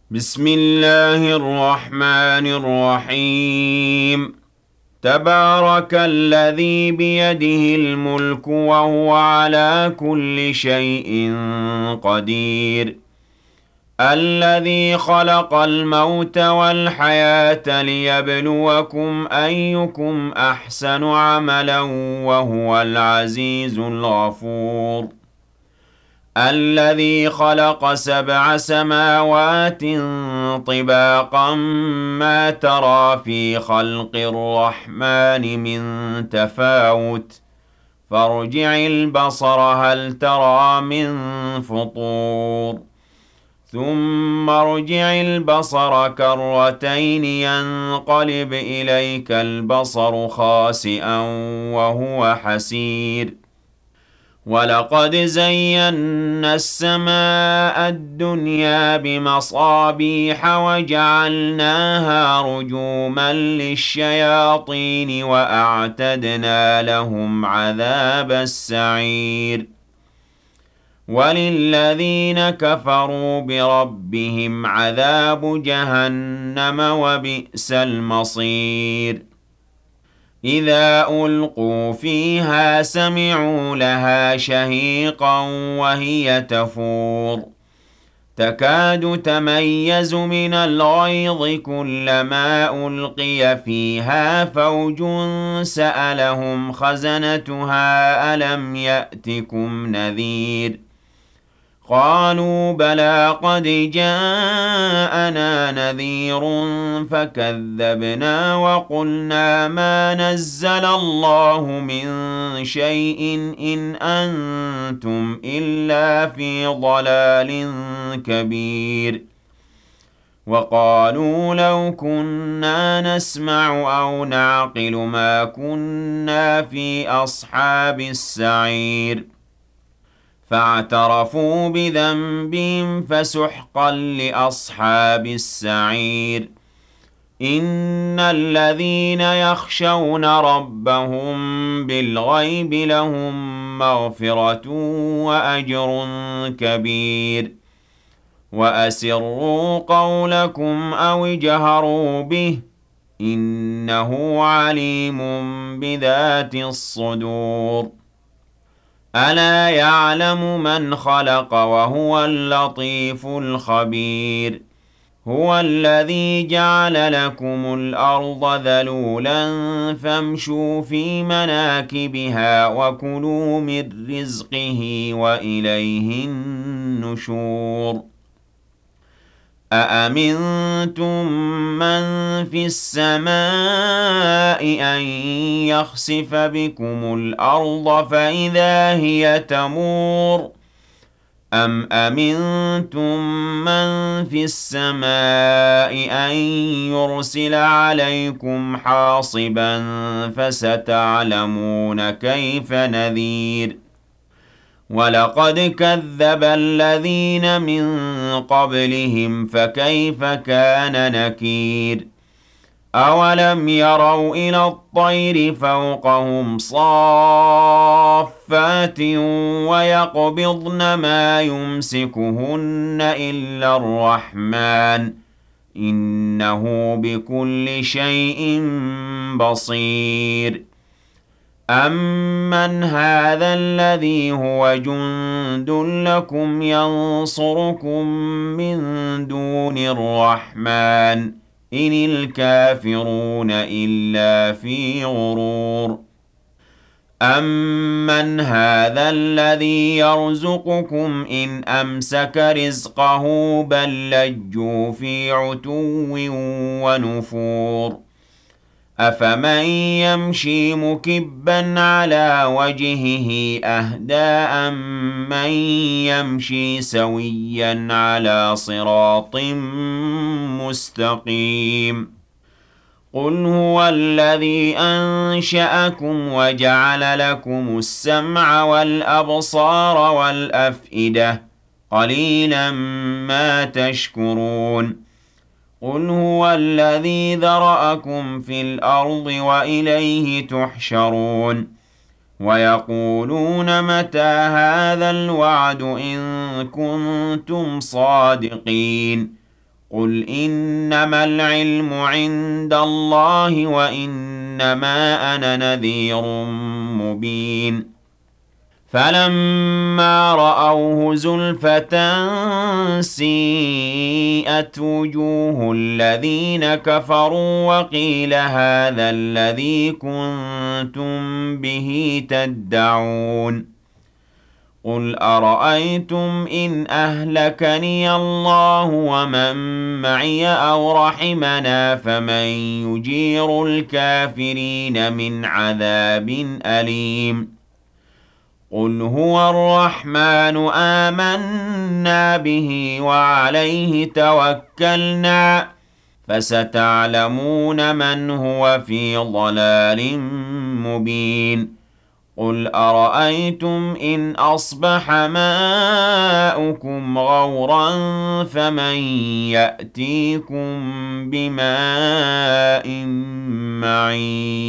بسم الله الرحمن الرحيم. تبارك الذي بيده الملك وهو على كل شيء قدير. الذي خلق الموت والحياة ليبلوكم أيكم أحسن عملا وهو العزيز الغفور. الذي خلق 7 سماوات طباقا ما ترى في خلق الرحمن من تفاوت فارجع البصر هل ترى من فطور ثم ارجع البصر كرتين ينقلب إليك البصر خاسئا وهو حسير. ولقد زينا السماء الدنيا بمصابيح وجعلناها رجوما للشياطين وأعتدنا لهم عذاب السعير. وللذين كفروا بربهم عذاب جهنم وبئس المصير. إذا ألقوا فيها سمعوا لها شهيقا وهي تفور تكاد تميز من الغيظ كلما ألقي فيها فوج سألهم خزنتها ألم يأتكم نذير قالوا بلى قد جاءنا نذير فكذبنا وقلنا ما نزل الله من شيء إن أنتم إلا في ضلال كبير. وقالوا لو كنا نسمع أو نعقل ما كنا في أصحاب السعير. فاعترفوا بذنبهم فسحقا لأصحاب السعير. إن الذين يخشون ربهم بالغيب لهم مغفرة وأجر كبير. وأسروا قولكم أو اجهروا به إنه عليم بذات الصدور. ألا يعلم من خلق وهو اللطيف الخبير. هو الذي جعل لكم الأرض ذلولا فامشوا في مناكبها وكلوا من رزقه وإليه النشور. أأمنتم من في السماء أن يخسف بكم الأرض فإذا هي تمور أم أمنتم من في السماء أن يرسل عليكم حاصبا فستعلمون كيف نذير. ولقد كذب الذين من قبلهم فكيف كان نكير. أولم يروا إلى الطير فوقهم صافات ويقبضن ما يمسكهن إلا الرحمن إنه بكل شيء بصير. أَمَّنْ هَذَا الَّذِي هُوَ جُندٌ لَّكُمْ يَنصُرُكُم مِّن دُونِ الرَّحْمَٰنِ إِنِ الْكَافِرُونَ إِلَّا فِي غُرُورٍ. أَمَّنْ هَذَا الَّذِي يَرْزُقُكُمْ إِنْ أَمْسَكَ رِزْقَهُ بَل لَّجُّوا فِي عُتُوٍّ وَنُفُورٍ. أفمن يمشي مكبا على وجهه أهدى أمن يمشي سويا على صراط مستقيم. قل هو الذي أنشأكم وجعل لكم السمع والأبصار والأفئدة قليلا ما تشكرون. قل هو الذي ذرأكم في الأرض وإليه تحشرون. ويقولون متى هذا الوعد إن كنتم صادقين قُلْ إِنَّمَا الْعِلْمُ عِندَ اللَّهِ وَإِنَّمَا أَنَا نَذِيرٌ مُّبِينٌ فَلَمَّا رَأَوْهُ زُلْفَةً سِيئَتْ وُجُوهُ الَّذِينَ كَفَرُوا وَقِيلَ هَٰذَا الَّذِي كُنتُم بِهِ تَدَّعُونَ قُلْ أَرَأَيْتُمْ إِنْ أَهْلَكَنِيَ اللَّهُ وَمَن مَّعِيَ أَوْ رَحِمَنَا فَمَن يُجِيرُ الْكَافِرِينَ مِنْ عَذَابٍ أَلِيمٍ قُلْ هُوَ الرَّحْمَٰنُ آمَنَّا بِهِ وَعَلَيْهِ تَوَكَّلْنَا ۖ فَسَتَعْلَمُونَ مَنْ هُوَ فِي ضَلَالٍ مُّبِينٍ قُلْ أَرَأَيْتُمْ إِنْ أَصْبَحَ مَاؤُكُمْ غَوْرًا فَمَن يَأْتِيكُم بِمَاءٍ مَّعِينٍ